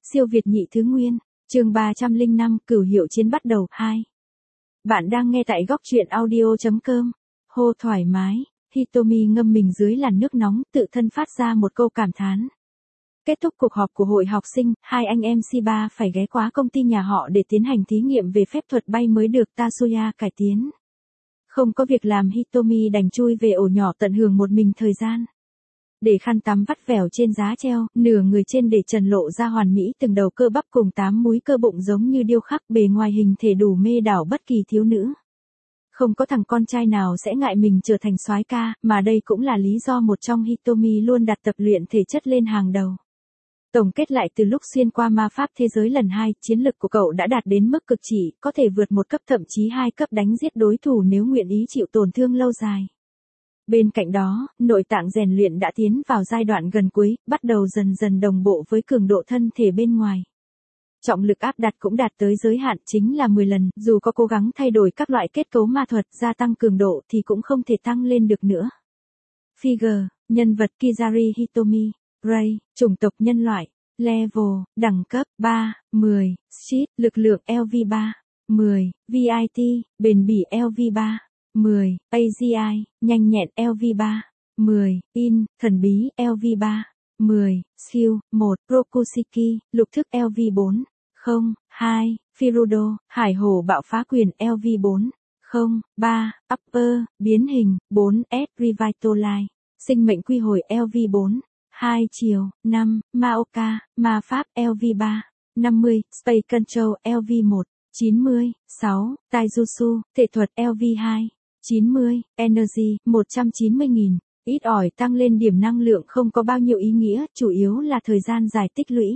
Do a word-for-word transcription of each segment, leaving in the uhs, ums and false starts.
Siêu Việt nhị thứ nguyên, chương ba trăm lẻ năm, cửu hiệu chiến bắt đầu, hai. Bạn đang nghe tại góc truyện audio chấm com. Hô thoải mái, Hitomi ngâm mình dưới làn nước nóng, tự thân phát ra một câu cảm thán. Kết thúc cuộc họp của hội học sinh, hai anh em Shiba phải ghé qua công ty nhà họ để tiến hành thí nghiệm về phép thuật bay mới được Tatsuya cải tiến. Không có việc làm, Hitomi đành chui về ổ nhỏ tận hưởng một mình thời gian. Để khăn tắm vắt vẻo trên giá treo, nửa người trên để trần lộ ra hoàn mỹ từng đầu cơ bắp cùng tám múi cơ bụng giống như điêu khắc, bề ngoài hình thể đủ mê đảo bất kỳ thiếu nữ. Không có thằng con trai nào sẽ ngại mình trở thành soái ca, mà đây cũng là lý do một trong Hitomi luôn đặt tập luyện thể chất lên hàng đầu. Tổng kết lại, từ lúc xuyên qua ma pháp thế giới lần hai, chiến lực của cậu đã đạt đến mức cực trị, có thể vượt một cấp thậm chí hai cấp đánh giết đối thủ nếu nguyện ý chịu tổn thương lâu dài. Bên cạnh đó, nội tạng rèn luyện đã tiến vào giai đoạn gần cuối, bắt đầu dần dần đồng bộ với cường độ thân thể bên ngoài. Trọng lực áp đặt cũng đạt tới giới hạn, chính là mười lần, dù có cố gắng thay đổi các loại kết cấu ma thuật, gia tăng cường độ thì cũng không thể tăng lên được nữa. Figure, nhân vật Kizari Hitomi, Ray, chủng tộc nhân loại, Level, đẳng cấp ba, mười, Sheet, lực lượng L V ba, mười, Vit, bền bỉ L V ba, mười, A G I, nhanh nhẹn L V ba, mười, In, thần bí L V ba, mười, Skill, một, Rokushiki, lục thức L V bốn, không, hai, Firudo, hải hổ bạo phá quyền L V bốn, không, ba, Upper, biến hình, bốn S, Revitalize, sinh mệnh quy hồi L V bốn, hai chiều, năm, Maoka, ma pháp L V ba, năm mươi, Space Control L V một, chín mươi, sáu, Taijutsu, thể thuật L V hai, chín mươi, Energy, một trăm chín mươi nghìn, ít ỏi tăng lên điểm năng lượng không có bao nhiêu ý nghĩa, chủ yếu là thời gian dài tích lũy.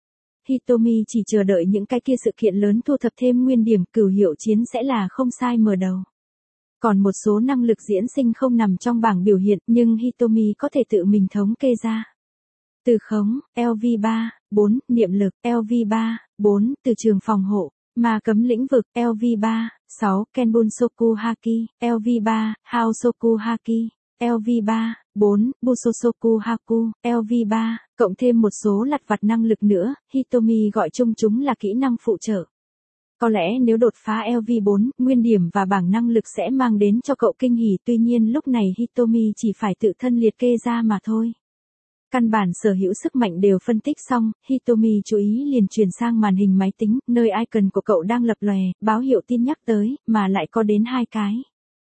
Hitomi chỉ chờ đợi những cái kia sự kiện lớn thu thập thêm nguyên điểm, cửu hiệu chiến sẽ là không sai mở đầu. Còn một số năng lực diễn sinh không nằm trong bảng biểu hiện, nhưng Hitomi có thể tự mình thống kê ra. Từ khống, L V ba, bốn, niệm lực, L V ba, bốn, từ trường phòng hộ, ma cấm lĩnh vực, L V ba, sáu, Kenbunsoku Haki, L V ba, Haosoku Haki, L V ba, bốn, Busosoku Haku, L V ba, cộng thêm một số lặt vặt năng lực nữa, Hitomi gọi chung chúng là kỹ năng phụ trợ. Có lẽ nếu đột phá L V bốn, nguyên điểm và bảng năng lực sẽ mang đến cho cậu kinh hỉ, tuy nhiên lúc này Hitomi chỉ phải tự thân liệt kê ra mà thôi. Căn bản sở hữu sức mạnh đều phân tích xong, Hitomi chú ý liền chuyển sang màn hình máy tính, nơi icon của cậu đang lập lòe, báo hiệu tin nhắc tới, mà lại có đến hai cái.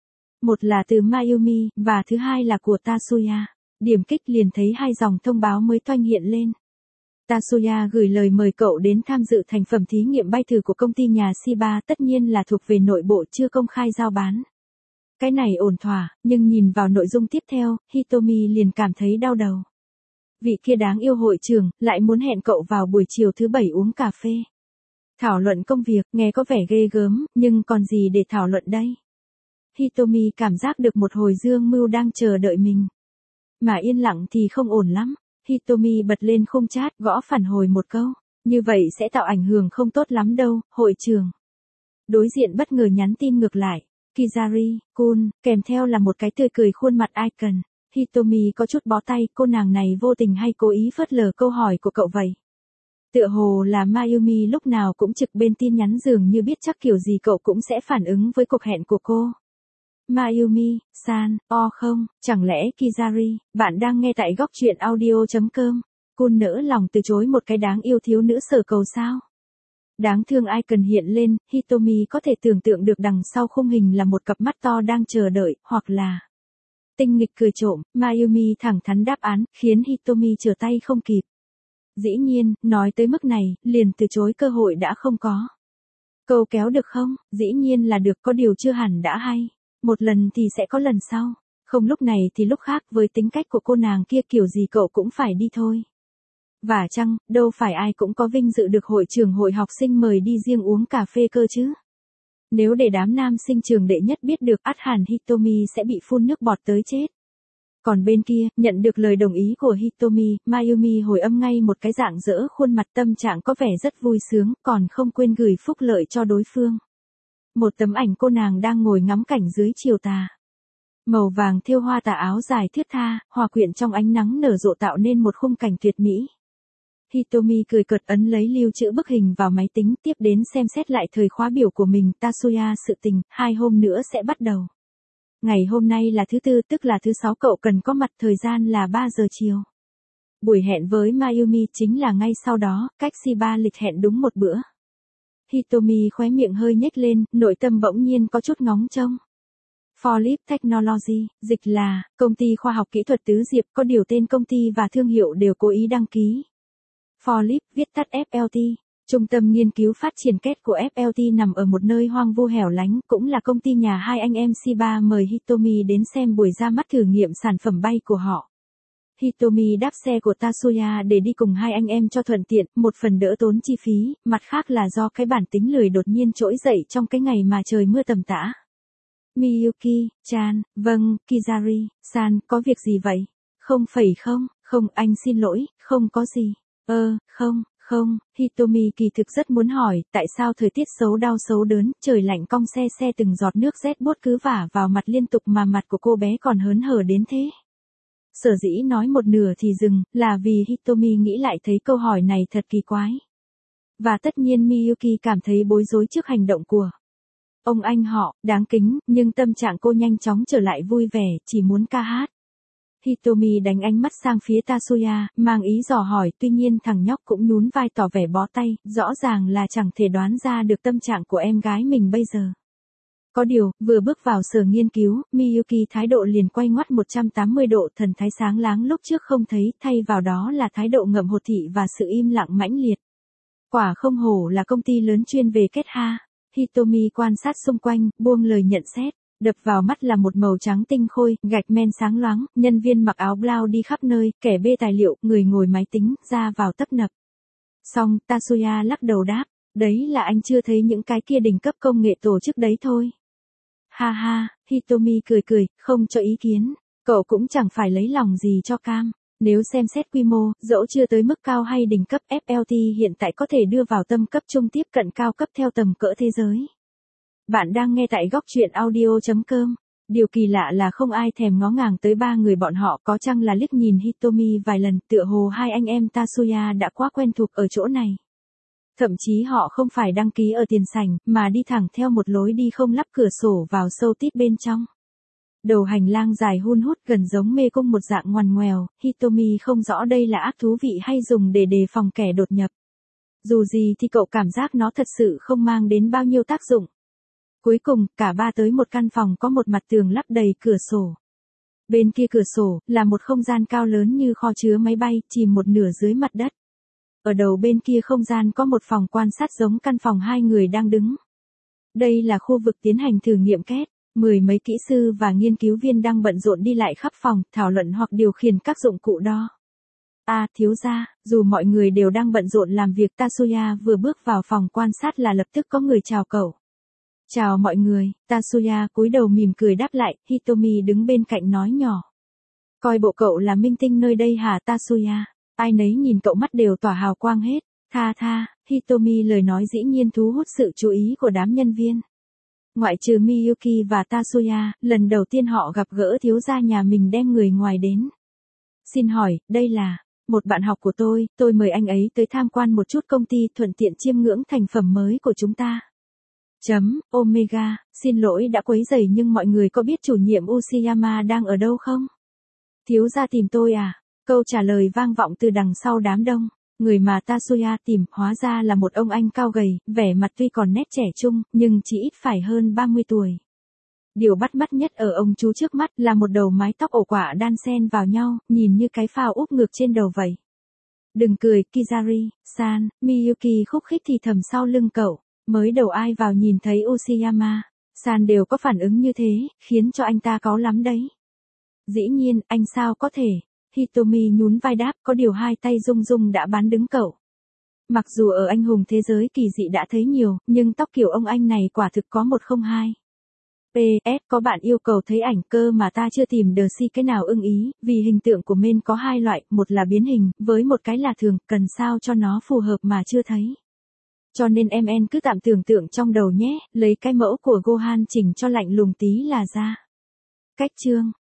Một là từ Mayumi, và thứ hai là của Tatsuya. Điểm kích liền thấy hai dòng thông báo mới toanh hiện lên. Tatsuya gửi lời mời cậu đến tham dự thành phẩm thí nghiệm bay thử của công ty nhà Shiba, tất nhiên là thuộc về nội bộ chưa công khai giao bán. Cái này ổn thỏa, nhưng nhìn vào nội dung tiếp theo, Hitomi liền cảm thấy đau đầu. Vị kia đáng yêu hội trưởng, lại muốn hẹn cậu vào buổi chiều thứ bảy uống cà phê. Thảo luận công việc, nghe có vẻ ghê gớm, nhưng còn gì để thảo luận đây? Hitomi cảm giác được một hồi dương mưu đang chờ đợi mình. Mà yên lặng thì không ổn lắm. Hitomi bật lên khung chat, gõ phản hồi một câu. Như vậy sẽ tạo ảnh hưởng không tốt lắm đâu, hội trưởng. Đối diện bất ngờ nhắn tin ngược lại. Kizari, cool, kèm theo là một cái tươi cười khuôn mặt icon. Hitomi có chút bó tay, cô nàng này vô tình hay cố ý phớt lờ câu hỏi của cậu vậy? Tựa hồ là Mayumi lúc nào cũng trực bên tin nhắn, dường như biết chắc kiểu gì cậu cũng sẽ phản ứng với cuộc hẹn của cô. Mayumi, san, o không, chẳng lẽ Kizari, bạn đang nghe tại góc truyện audio chấm com, cun nỡ lòng từ chối một cái đáng yêu thiếu nữ sở cầu sao? Đáng thương icon hiện lên, Hitomi có thể tưởng tượng được đằng sau khung hình là một cặp mắt to đang chờ đợi, hoặc là tinh nghịch cười trộm. Mayumi thẳng thắn đáp án, khiến Hitomi trở tay không kịp. Dĩ nhiên, nói tới mức này, liền từ chối cơ hội đã không có. Câu kéo được không? Dĩ nhiên là được, có điều chưa hẳn đã hay. Một lần thì sẽ có lần sau. Không lúc này thì lúc khác, với tính cách của cô nàng kia kiểu gì cậu cũng phải đi thôi. Và chăng, đâu phải ai cũng có vinh dự được hội trưởng hội học sinh mời đi riêng uống cà phê cơ chứ. Nếu để đám nam sinh trường đệ nhất biết được, ắt hẳn Hitomi sẽ bị phun nước bọt tới chết. Còn bên kia, nhận được lời đồng ý của Hitomi, Mayumi hồi âm ngay một cái rạng rỡ khuôn mặt, tâm trạng có vẻ rất vui sướng, còn không quên gửi phúc lợi cho đối phương. Một tấm ảnh cô nàng đang ngồi ngắm cảnh dưới chiều tà. Màu vàng thêu hoa tà áo dài thướt tha, hòa quyện trong ánh nắng nở rộ tạo nên một khung cảnh tuyệt mỹ. Hitomi cười cợt ấn lấy lưu trữ bức hình vào máy tính, tiếp đến xem xét lại thời khóa biểu của mình. Tatsuya, sự tình, hai hôm nữa sẽ bắt đầu. Ngày hôm nay là thứ tư, tức là thứ sáu, cậu cần có mặt, thời gian là ba giờ chiều. Buổi hẹn với Mayumi chính là ngay sau đó, cách Shiba lịch hẹn đúng một bữa. Hitomi khóe miệng hơi nhếch lên, nội tâm bỗng nhiên có chút ngóng trông. Forlip Technology, dịch là, công ty khoa học kỹ thuật Tứ Diệp, có điều tên công ty và thương hiệu đều cố ý đăng ký. Forlip, viết tắt ép lờ tê, trung tâm nghiên cứu phát triển két của ép lờ tê nằm ở một nơi hoang vu hẻo lánh, cũng là công ty nhà hai anh em Shiba mời Hitomi đến xem buổi ra mắt thử nghiệm sản phẩm bay của họ. Hitomi đáp xe của Tatsuya để đi cùng hai anh em cho thuận tiện, một phần đỡ tốn chi phí, mặt khác là do cái bản tính lười đột nhiên trỗi dậy trong cái ngày mà trời mưa tầm tã. Miyuki-chan, vâng, Kizari-san, có việc gì vậy? Không phẩy không, không, anh xin lỗi, không có gì. Ơ, không, không, Hitomi kỳ thực rất muốn hỏi, tại sao thời tiết xấu đau xấu đớn, trời lạnh cong xe xe từng giọt nước rét buốt cứ vả vào mặt liên tục mà mặt của cô bé còn hớn hở đến thế? Sở dĩ nói một nửa thì dừng, là vì Hitomi nghĩ lại thấy câu hỏi này thật kỳ quái. Và tất nhiên Miyuki cảm thấy bối rối trước hành động của ông anh họ, đáng kính, nhưng tâm trạng cô nhanh chóng trở lại vui vẻ, chỉ muốn ca hát. Hitomi đánh ánh mắt sang phía Tatsuya, mang ý dò hỏi, tuy nhiên thằng nhóc cũng nhún vai tỏ vẻ bó tay, rõ ràng là chẳng thể đoán ra được tâm trạng của em gái mình bây giờ. Có điều, vừa bước vào sở nghiên cứu, Miyuki thái độ liền quay ngoắt một trăm tám mươi độ, thần thái sáng láng lúc trước không thấy, thay vào đó là thái độ ngậm hột thị và sự im lặng mãnh liệt. Quả không hổ là công ty lớn chuyên về kết ha. Hitomi quan sát xung quanh, buông lời nhận xét, đập vào mắt là một màu trắng tinh khôi, gạch men sáng loáng, nhân viên mặc áo blau đi khắp nơi, kẻ bê tài liệu, người ngồi máy tính, ra vào tấp nập. Xong, Tatsuya lắc đầu đáp, đấy là anh chưa thấy những cái kia đỉnh cấp công nghệ tổ chức đấy thôi. Ha ha, Hitomi cười cười, không cho ý kiến, cậu cũng chẳng phải lấy lòng gì cho cam. Nếu xem xét quy mô, dẫu chưa tới mức cao hay đỉnh cấp, ép lờ tê hiện tại có thể đưa vào tâm cấp trung tiếp cận cao cấp theo tầm cỡ thế giới. Bạn đang nghe tại góc truyện audio chấm com. Điều kỳ lạ là không ai thèm ngó ngàng tới ba người bọn họ, có chăng là liếc nhìn Hitomi vài lần, tựa hồ hai anh em Tatsuya đã quá quen thuộc ở chỗ này. Thậm chí họ không phải đăng ký ở tiền sảnh, mà đi thẳng theo một lối đi không lắp cửa sổ vào sâu tít bên trong. Đầu hành lang dài hun hút gần giống mê cung một dạng ngoằn ngoèo, Hitomi không rõ đây là ác thú vị hay dùng để đề phòng kẻ đột nhập. Dù gì thì cậu cảm giác nó thật sự không mang đến bao nhiêu tác dụng. Cuối cùng, cả ba tới một căn phòng có một mặt tường lắp đầy cửa sổ. Bên kia cửa sổ, là một không gian cao lớn như kho chứa máy bay, chìm một nửa dưới mặt đất. Ở đầu bên kia không gian có một phòng quan sát giống căn phòng hai người đang đứng. Đây là khu vực tiến hành thử nghiệm két. Mười mấy kỹ sư và nghiên cứu viên đang bận rộn đi lại khắp phòng, thảo luận hoặc điều khiển các dụng cụ đo. À, thiếu gia, dù mọi người đều đang bận rộn làm việc, Tatsuya vừa bước vào phòng quan sát là lập tức có người chào cậu. Chào mọi người, Tatsuya cúi đầu mỉm cười đáp lại, Hitomi đứng bên cạnh nói nhỏ. Coi bộ cậu là minh tinh nơi đây hả Tatsuya? Ai nấy nhìn cậu mắt đều tỏa hào quang hết. Tha tha, Hitomi lời nói dĩ nhiên thu hút sự chú ý của đám nhân viên. Ngoại trừ Miyuki và Tatsuya, lần đầu tiên họ gặp gỡ thiếu gia nhà mình đem người ngoài đến. Xin hỏi, đây là một bạn học của tôi, tôi mời anh ấy tới tham quan một chút công ty, thuận tiện chiêm ngưỡng thành phẩm mới của chúng ta. Chấm, Omega, xin lỗi đã quấy rầy nhưng mọi người có biết chủ nhiệm Uchiyama đang ở đâu không? Thiếu gia tìm tôi à? Câu trả lời vang vọng từ đằng sau đám đông. Người mà Tatsuya tìm hóa ra là một ông anh cao gầy, vẻ mặt tuy còn nét trẻ trung, nhưng chỉ ít phải hơn ba mươi tuổi. Điều bắt mắt nhất ở ông chú trước mắt là một đầu mái tóc ổ quả đan xen vào nhau, nhìn như cái phao úp ngược trên đầu vậy. Đừng cười, Kizari-san, Miyuki khúc khích thì thầm sau lưng cậu. Mới đầu ai vào nhìn thấy Uchiyama-san đều có phản ứng như thế, khiến cho anh ta cáu lắm đấy. Dĩ nhiên, anh sao có thể. Hitomi nhún vai đáp, có điều hai tay rung rung đã bán đứng cậu. Mặc dù ở anh hùng thế giới kỳ dị đã thấy nhiều, nhưng tóc kiểu ông anh này quả thực có một không hai. pê ét có bạn yêu cầu thấy ảnh cơ mà ta chưa tìm được si cái nào ưng ý, vì hình tượng của men có hai loại, một là biến hình, với một cái là thường, cần sao cho nó phù hợp mà chưa thấy. Cho nên em en cứ tạm tưởng tượng trong đầu nhé, lấy cái mẫu của Gohan chỉnh cho lạnh lùng tí là ra. Cách chương